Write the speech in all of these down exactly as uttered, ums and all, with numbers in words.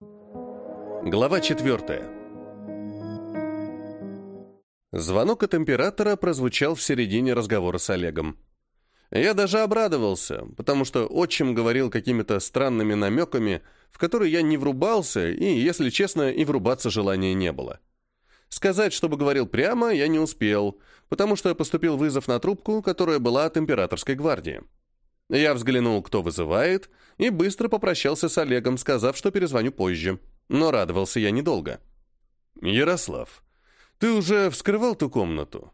Глава четвертая. Звонок от императора прозвучал в середине разговора с Олегом. Я даже обрадовался, потому что отчим говорил какими-то странными намеками, в которые я не врубался, и, если честно, и врубаться желания не было. Сказать, чтобы говорил прямо, я не успел, потому что поступил вызов на трубку, которая была от императорской гвардии. Я взглянул, кто вызывает, и быстро попрощался с Олегом, сказав, что перезвоню позже. Но радовался я недолго. «Ярослав, ты уже вскрывал ту комнату?»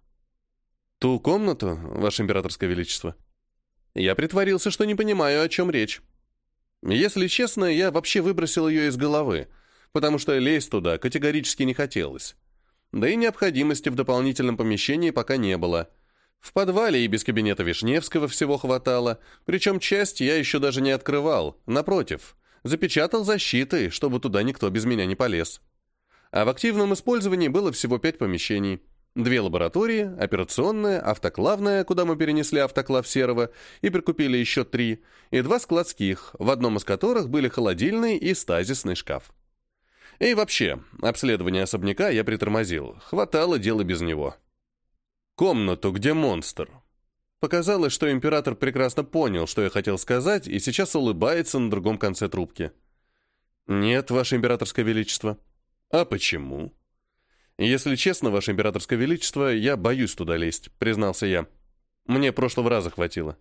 «Ту комнату, Ваше Императорское Величество?» Я притворился, что не понимаю, о чем речь. Если честно, я вообще выбросил ее из головы, потому что лезть туда категорически не хотелось. Да и необходимости в дополнительном помещении пока не было. В подвале и без кабинета Вишневского всего хватало, причем часть я еще даже не открывал, напротив, запечатал защитой, чтобы туда никто без меня не полез. А в активном использовании было всего пять помещений. Две лаборатории, операционная, автоклавная, куда мы перенесли автоклав Серого и прикупили еще три, и два складских, в одном из которых были холодильный и стазисный шкаф. И вообще, обследование особняка я притормозил, хватало дела без него. Комнату, где монстр. Показалось, что император прекрасно понял, что я хотел сказать, и сейчас улыбается на другом конце трубки. «Нет, Ваше Императорское Величество». «А почему?» «Если честно, Ваше Императорское Величество, я боюсь туда лезть», — признался я. «Мне прошлого раза хватило».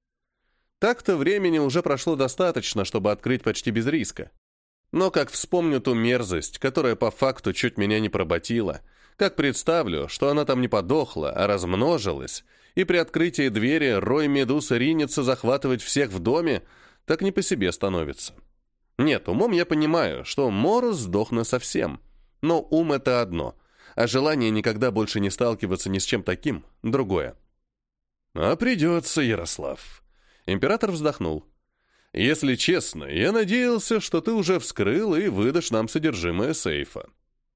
Так-то времени уже прошло достаточно, чтобы открыть почти без риска. Но как вспомню ту мерзость, которая по факту чуть меня не проботила, как представлю, что она там не подохла, а размножилась, и при открытии двери рой медуз ринется захватывать всех в доме, так не по себе становится. Нет, умом я понимаю, что Морус сдохна совсем, но ум — это одно, а желание никогда больше не сталкиваться ни с чем таким — другое. «А придется, Ярослав». Император вздохнул. «Если честно, я надеялся, что ты уже вскрыл и выдашь нам содержимое сейфа».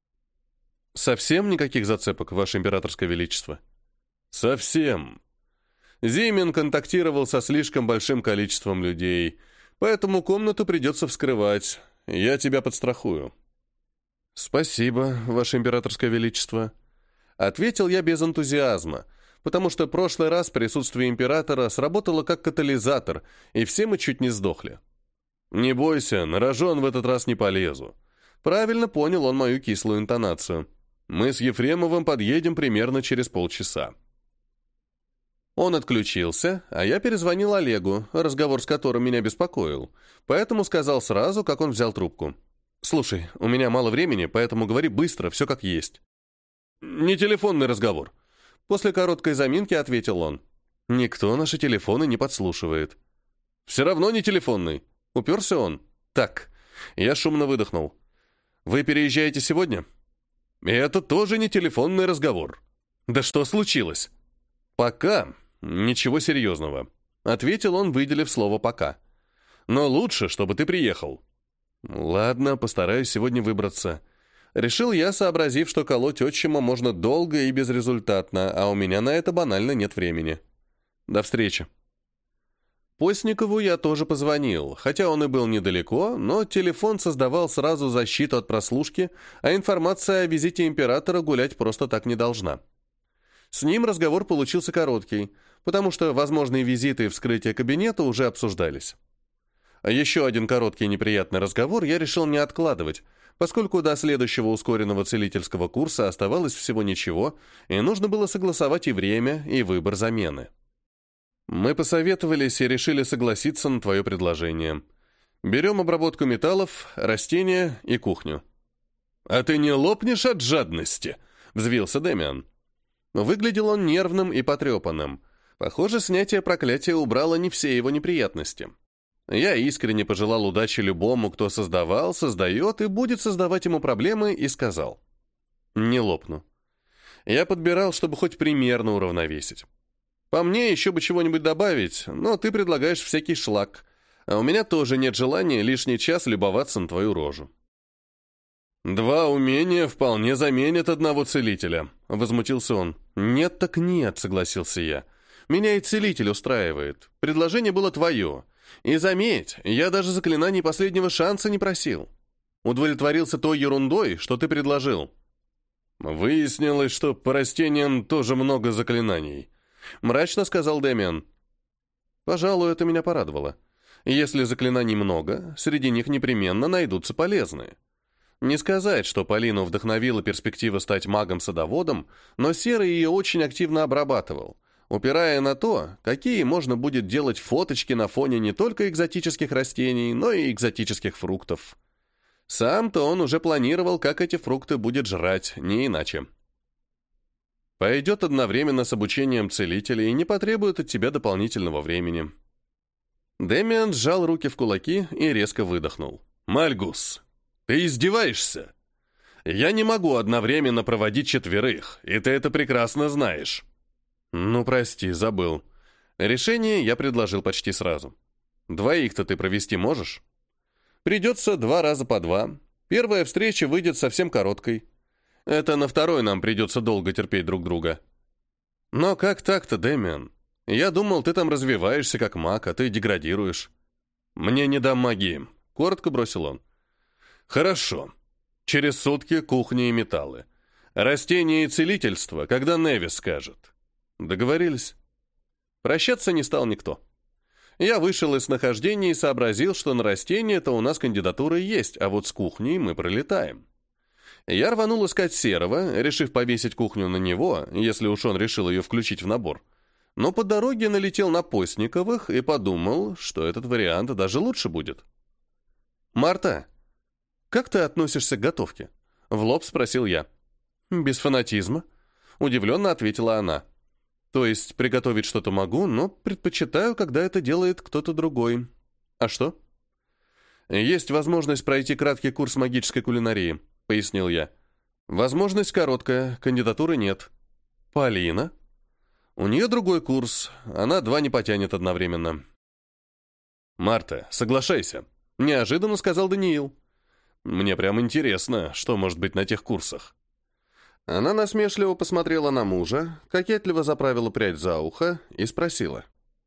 «Совсем никаких зацепок, Ваше Императорское Величество?» «Совсем. Зимин контактировал со слишком большим количеством людей, поэтому комнату придется вскрывать. Я тебя подстрахую». «Спасибо, Ваше Императорское Величество», — ответил я без энтузиазма, потому что прошлый раз присутствие императора сработало как катализатор, и все мы чуть не сдохли. «Не бойся, на рожон в этот раз не полезу». Правильно понял он мою кислую интонацию. «Мы с Ефремовым подъедем примерно через полчаса». Он отключился, а я перезвонил Олегу, разговор с которым меня беспокоил, поэтому сказал сразу, как он взял трубку. «Слушай, у меня мало времени, поэтому говори быстро, все как есть». «Не телефонный разговор». После короткой заминки ответил он. «Никто наши телефоны не подслушивает». «Все равно не телефонный». Уперся он. «Так». Я шумно выдохнул. «Вы переезжаете сегодня?» «Это тоже не телефонный разговор». «Да что случилось?» «Пока. Ничего серьезного», — ответил он, выделив слово «пока». «Но лучше, чтобы ты приехал». «Ладно, постараюсь сегодня выбраться». Решил я, сообразив, что колоть отчима можно долго и безрезультатно, а у меня на это банально нет времени. До встречи. Постникову я тоже позвонил, хотя он и был недалеко, но телефон создавал сразу защиту от прослушки, а информация о визите императора гулять просто так не должна. С ним разговор получился короткий, потому что возможные визиты и вскрытие кабинета уже обсуждались. А еще один короткий неприятный разговор я решил не откладывать, поскольку до следующего ускоренного целительского курса оставалось всего ничего, и нужно было согласовать и время, и выбор замены. Мы посоветовались и решили согласиться на твое предложение. Берем обработку металлов, растения и кухню. «А ты не лопнешь от жадности?» — взвился Демиан. Выглядел он нервным и потрепанным. Похоже, снятие проклятия убрало не все его неприятности. Я искренне пожелал удачи любому, кто создавал, создает и будет создавать ему проблемы, и сказал: «Не лопну». Я подбирал, чтобы хоть примерно уравновесить. По мне еще бы чего-нибудь добавить, но ты предлагаешь всякий шлак, а у меня тоже нет желания лишний час любоваться на твою рожу. «Два умения вполне заменят одного целителя», — возмутился он. «Нет так нет», — согласился я. «Меня и целитель устраивает. Предложение было твое. И заметь, я даже заклинаний последнего шанса не просил». Удовлетворился той ерундой, что ты предложил». «Выяснилось, что по растениям тоже много заклинаний», — мрачно сказал Дэмиан. «Пожалуй, это меня порадовало. Если заклинаний много, среди них непременно найдутся полезные. Не сказать, что Полину вдохновила перспектива стать магом-садоводом, но Серый ее очень активно обрабатывал, упирая на то, какие можно будет делать фоточки на фоне не только экзотических растений, но и экзотических фруктов. Сам-то он уже планировал, как эти фрукты будет жрать, не иначе. Пойдет одновременно с обучением целителя и не потребует от тебя дополнительного времени». Дэмиан сжал руки в кулаки и резко выдохнул. «Мальгус, ты издеваешься? Я не могу одновременно проводить четверых, и ты это прекрасно знаешь». «Ну, прости, забыл. Решение я предложил почти сразу. Двоих-то ты провести можешь? Придется два раза по два. Первая встреча выйдет совсем короткой. Это на второй нам придется долго терпеть друг друга». «Но как так-то, Дэмиан? Я думал, ты там развиваешься как маг, а ты деградируешь». «Мне не дам магии», — коротко бросил он. «Хорошо. Через сутки кухня и металлы. Растения и целительство, когда Неви скажет». Договорились. Прощаться не стал никто. Я вышел из нахождения и сообразил, что на растения-то у нас кандидатура есть, а вот с кухней мы пролетаем. Я рванул искать Серого, решив повесить кухню на него, если уж он решил ее включить в набор. Но по дороге налетел на Постниковых и подумал, что этот вариант даже лучше будет. «Марта, как ты относишься к готовке?» — в лоб спросил я. «Без фанатизма», — удивленно ответила она. «То есть приготовить что-то могу, но предпочитаю, когда это делает кто-то другой. А что?» «Есть возможность пройти краткий курс магической кулинарии», — пояснил я. «Возможность короткая, кандидатуры нет». «Полина?» «У нее другой курс, она два не потянет одновременно». «Марта, соглашайся», — неожиданно сказал Даниил. «Мне прям интересно, что может быть на тех курсах». Она насмешливо посмотрела на мужа, кокетливо заправила прядь за ухо и спросила.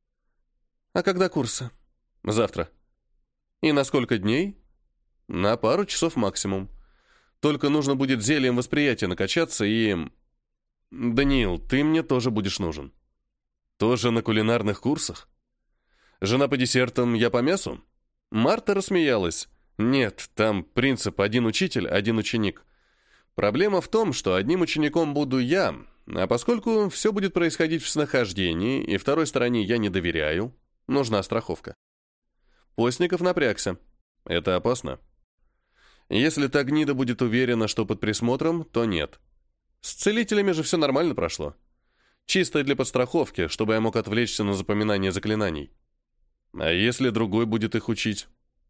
«А когда курсы?» «Завтра». «И на сколько дней?» «На пару часов максимум. Только нужно будет зельем восприятия накачаться и...» «Даниил, ты мне тоже будешь нужен». «Тоже на кулинарных курсах? Жена по десертам, я по мясу?» Марта рассмеялась. «Нет, там принцип один учитель, один ученик. Проблема в том, что одним учеником буду я, а поскольку все будет происходить в снахождении, и второй стороне я не доверяю, нужна страховка». Постников напрягся. «Это опасно. Если та гнида будет уверена, что под присмотром, то нет. С целителями же все нормально прошло. Чисто для подстраховки, чтобы я мог отвлечься на запоминание заклинаний. А если другой будет их учить?»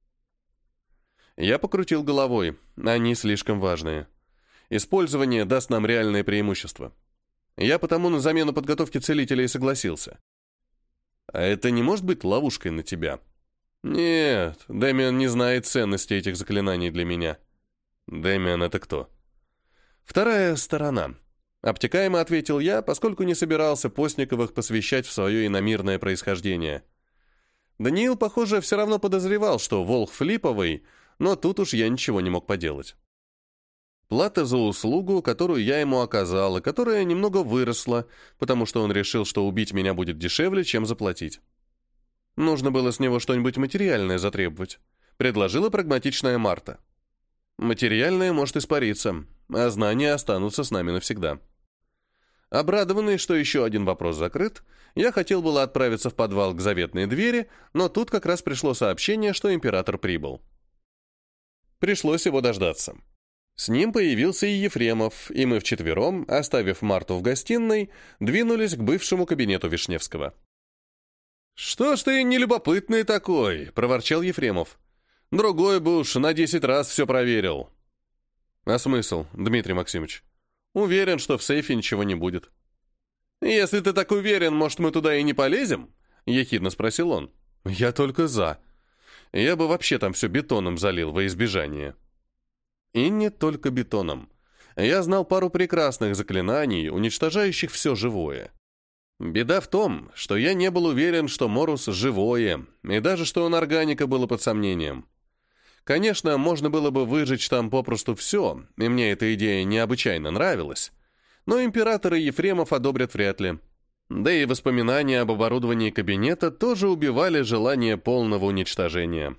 Я покрутил головой. Они слишком важные. Использование даст нам реальное преимущество. Я потому на замену подготовки целителя и согласился. «А это не может быть ловушкой на тебя?» «Нет, Дэмиан не знает ценности этих заклинаний для меня». «Дэмиан — это кто?» «Вторая сторона», — обтекаемо ответил я, поскольку не собирался Постниковых посвящать в свое иномирное происхождение. Даниил, похоже, все равно подозревал, что Волх Липовый, но тут уж я ничего не мог поделать. Плата за услугу, которую я ему оказал, и которая немного выросла, потому что он решил, что убить меня будет дешевле, чем заплатить. Нужно было с него что-нибудь материальное затребовать, предложила прагматичная Марта. Материальное может испариться, а знания останутся с нами навсегда. Обрадованный, что еще один вопрос закрыт, я хотел было отправиться в подвал к заветной двери, но тут как раз пришло сообщение, что император прибыл. Пришлось его дождаться. С ним появился и Ефремов, и мы вчетвером, оставив Марту в гостиной, двинулись к бывшему кабинету Вишневского. «Что ж ты нелюбопытный такой?» — проворчал Ефремов. «Другой бы уж на десять раз все проверил». «А смысл, Дмитрий Максимович? Уверен, что в сейфе ничего не будет». «Если ты так уверен, может, мы туда и не полезем?» — ехидно спросил он. «Я только за. Я бы вообще там все бетоном залил во избежание». И не только бетоном. Я знал пару прекрасных заклинаний, уничтожающих все живое. Беда в том, что я не был уверен, что Морус живое, и даже что он органика было под сомнением. Конечно, можно было бы выжечь там попросту все, и мне эта идея необычайно нравилась, но император и Ефремов одобрят вряд ли. Да и воспоминания об оборудовании кабинета тоже убивали желание полного уничтожения.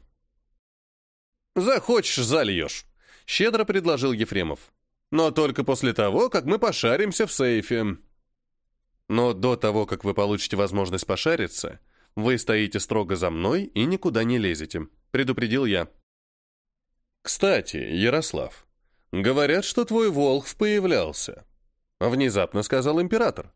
«Захочешь, зальешь», — щедро предложил Ефремов. «Но только после того, как мы пошаримся в сейфе». «Но до того, как вы получите возможность пошариться, вы стоите строго за мной и никуда не лезете», — предупредил я. «Кстати, Ярослав, говорят, что твой Волхв появлялся», — внезапно сказал император.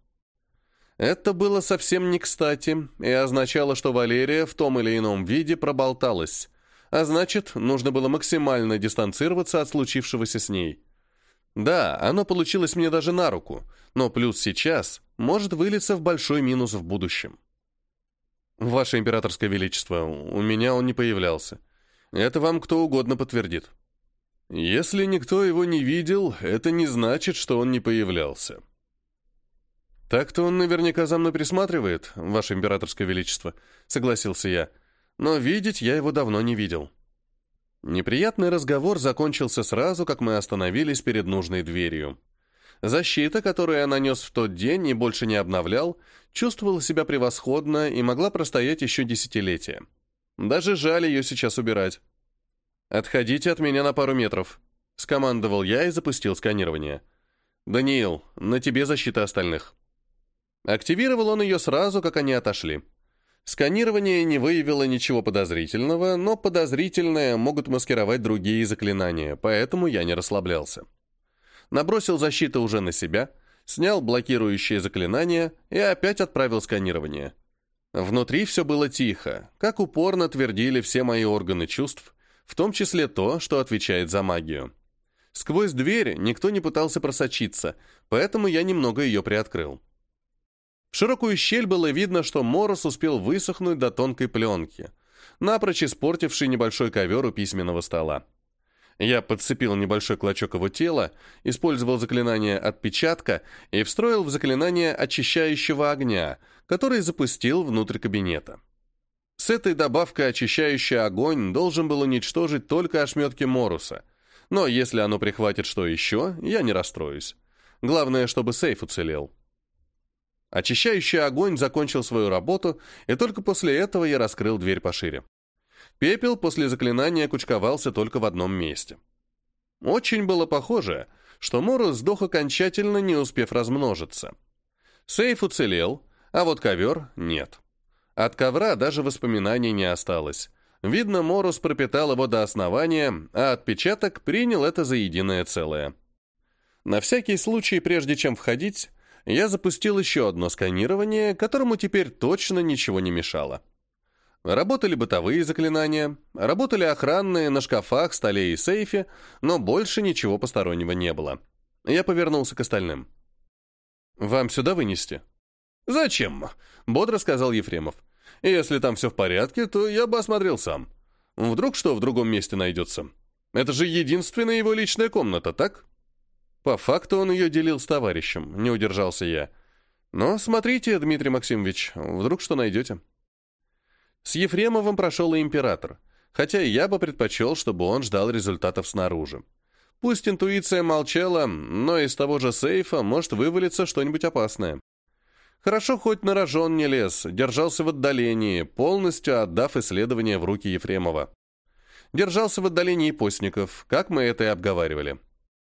Это было совсем не кстати и означало, что Валерия в том или ином виде проболталась, а значит, нужно было максимально дистанцироваться от случившегося с ней. Да, оно получилось мне даже на руку, но плюс сейчас может вылиться в большой минус в будущем. «Ваше императорское величество, у меня он не появлялся. Это вам кто угодно подтвердит». «Если никто его не видел, это не значит, что он не появлялся». «Так-то он наверняка за мной присматривает, Ваше императорское величество», — согласился я. «Но видеть я его давно не видел». Неприятный разговор закончился сразу, как мы остановились перед нужной дверью. Защита, которую я нанес в тот день и больше не обновлял, чувствовала себя превосходно и могла простоять еще десятилетия. Даже жаль ее сейчас убирать. «Отходите от меня на пару метров», — скомандовал я и запустил сканирование. «Даниил, на тебе защита остальных». Активировал он ее сразу, как они отошли. Сканирование не выявило ничего подозрительного, но подозрительное могут маскировать другие заклинания, поэтому я не расслаблялся. Набросил защиту уже на себя, снял блокирующие заклинания и опять отправил сканирование. Внутри все было тихо, как упорно твердили все мои органы чувств, в том числе то, что отвечает за магию. Сквозь дверь никто не пытался просочиться, поэтому я немного ее приоткрыл. В широкую щель было видно, что мороз успел высохнуть до тонкой пленки, напрочь испортивший небольшой ковер у письменного стола. Я подцепил небольшой клочок его тела, использовал заклинание «Отпечатка» и встроил в заклинание очищающего огня, который запустил внутрь кабинета. С этой добавкой очищающий огонь должен был уничтожить только ошметки моруса, но если оно прихватит что еще, я не расстроюсь. Главное, чтобы сейф уцелел. Очищающий огонь закончил свою работу, и только после этого я раскрыл дверь пошире. Пепел после заклинания кучковался только в одном месте. Очень было похоже, что Морус сдох окончательно, не успев размножиться. Сейф уцелел, а вот ковер нет. От ковра даже воспоминаний не осталось. Видно, Морус пропитал его до основания, а отпечаток принял это за единое целое. На всякий случай, прежде чем входить, я запустил еще одно сканирование, которому теперь точно ничего не мешало. Работали бытовые заклинания, работали охранные на шкафах, столе и сейфе, но больше ничего постороннего не было. Я повернулся к остальным. «Вам сюда вынести?» «Зачем?» — бодро сказал Ефремов. «Если там все в порядке, то я бы осмотрел сам. Вдруг что в другом месте найдется? Это же единственная его личная комната, так?» По факту он ее делил с товарищем, не удержался я. Но смотрите, Дмитрий Максимович, вдруг что найдете. С Ефремовым прошел и император, хотя я бы предпочел, чтобы он ждал результатов снаружи. Пусть интуиция молчала, но из того же сейфа может вывалиться что-нибудь опасное. Хорошо, хоть на рожон не лез, держался в отдалении, полностью отдав исследование в руки Ефремова. Держался в отдалении постников, как мы это и обговаривали.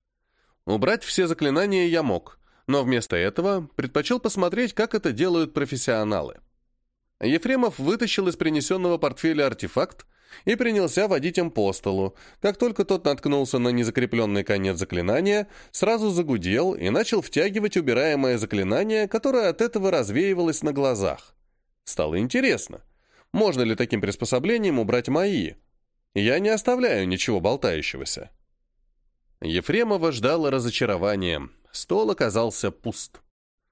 Убрать все заклинания я мог, но вместо этого предпочел посмотреть, как это делают профессионалы. Ефремов вытащил из принесенного портфеля артефакт и принялся водить им по столу. Как только тот наткнулся на незакрепленный конец заклинания, сразу загудел и начал втягивать убираемое заклинание, которое от этого развеивалось на глазах. Стало интересно, можно ли таким приспособлением убрать мои? Я не оставляю ничего болтающегося. Ефремова ждало разочарование. Стол оказался пуст.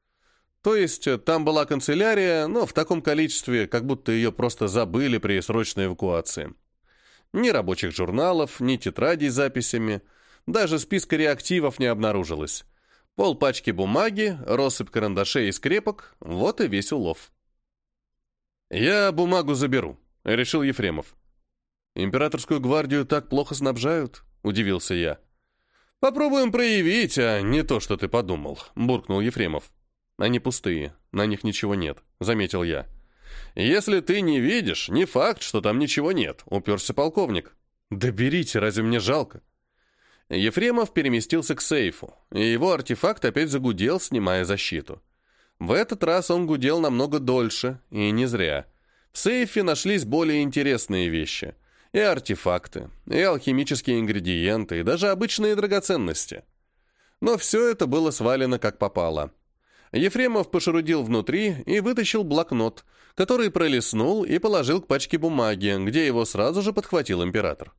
То есть там была канцелярия, но в таком количестве, как будто ее просто забыли при срочной эвакуации. Ни рабочих журналов, ни тетрадей с записями, даже списка реактивов не обнаружилось. Полпачки бумаги, россыпь карандашей и скрепок — вот и весь улов. «Я бумагу заберу», — решил Ефремов. Императорскую гвардию так плохо снабжают?» — удивился я. «Попробуем проявить, а не то, что ты подумал», — буркнул Ефремов. «Они пустые, на них ничего нет», — заметил я. «Если ты не видишь, не факт, что там ничего нет», — уперся полковник. «Да берите, разве мне жалко?» Ефремов переместился к сейфу, и его артефакт опять загудел, снимая защиту. В этот раз он гудел намного дольше, и не зря. В сейфе нашлись более интересные вещи. И артефакты, и алхимические ингредиенты, и даже обычные драгоценности. Но все это было свалено как попало. Ефремов пошарудил внутри и вытащил блокнот, который пролистнул и положил к пачке бумаги, где его сразу же подхватил император.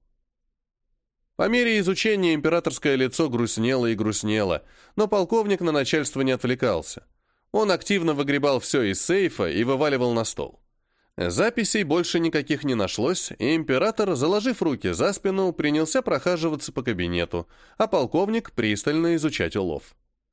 По мере изучения императорское лицо грустнело и грустнело, но полковник на начальство не отвлекался. Он активно выгребал все из сейфа и вываливал на стол. Записей больше никаких не нашлось, и император, заложив руки за спину, принялся прохаживаться по кабинету, а полковник пристально изучать улов.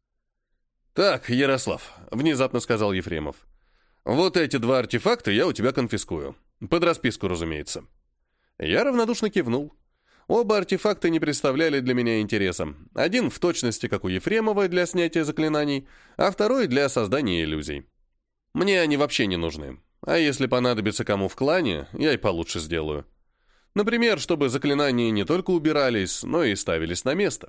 «Так, Ярослав», — внезапно сказал Ефремов, — «вот эти два артефакта я у тебя конфискую. Под расписку, разумеется». Я равнодушно кивнул. Оба артефакта не представляли для меня интереса. Один в точности, как у Ефремова, для снятия заклинаний, а второй для создания иллюзий. Мне они вообще не нужны. А если понадобится кому в клане, я и получше сделаю. Например, чтобы заклинания не только убирались, но и ставились на место.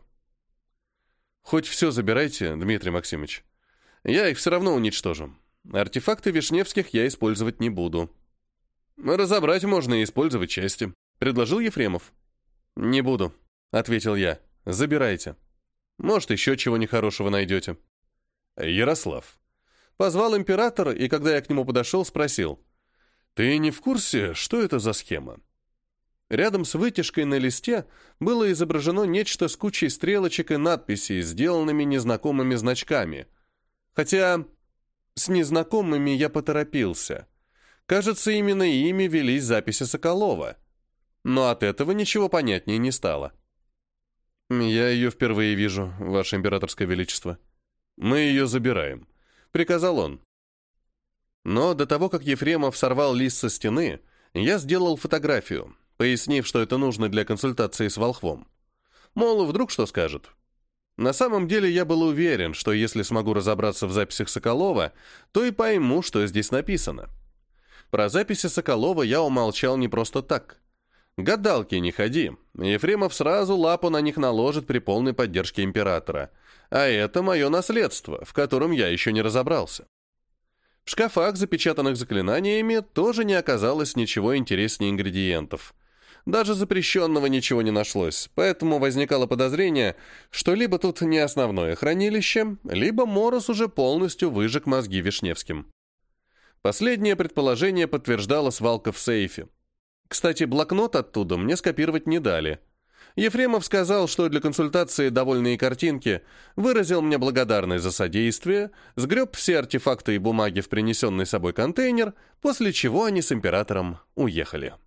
Хоть все забирайте, Дмитрий Максимович. Я их все равно уничтожу. Артефакты Вишневских я использовать не буду. Разобрать можно и использовать части, предложил Ефремов. Не буду, ответил я. Забирайте. Может, еще чего нехорошего найдете. Ярослав. Позвал императора, и когда я к нему подошел, спросил. «Ты не в курсе, что это за схема?» Рядом с вытяжкой на листе было изображено нечто с кучей стрелочек и надписей, сделанными незнакомыми значками. Хотя с незнакомыми я поторопился. Кажется, именно ими велись записи Соколова. Но от этого ничего понятнее не стало. «Я ее впервые вижу, Ваше Императорское Величество. Мы ее забираем», — приказал он. Но до того, как Ефремов сорвал лист со стены, я сделал фотографию, пояснив, что это нужно для консультации с волхвом. Мол, вдруг что скажет. На самом деле я был уверен, что если смогу разобраться в записях Соколова, то и пойму, что здесь написано. Про записи Соколова я умолчал не просто так. Гадалки не ходи, Ефремов сразу лапу на них наложит при полной поддержке императора. А это мое наследство, в котором я еще не разобрался. В шкафах, запечатанных заклинаниями, тоже не оказалось ничего интереснее ингредиентов. Даже запрещенного ничего не нашлось, поэтому возникало подозрение, что либо тут не основное хранилище, либо Морос уже полностью выжег мозги Вишневским. Последнее предположение подтверждала свалка в сейфе. Кстати, блокнот оттуда мне скопировать не дали. Ефремов сказал, что для консультации довольные картинки, выразил мне благодарность за содействие, сгреб все артефакты и бумаги в принесенный с собой контейнер, после чего они с императором уехали.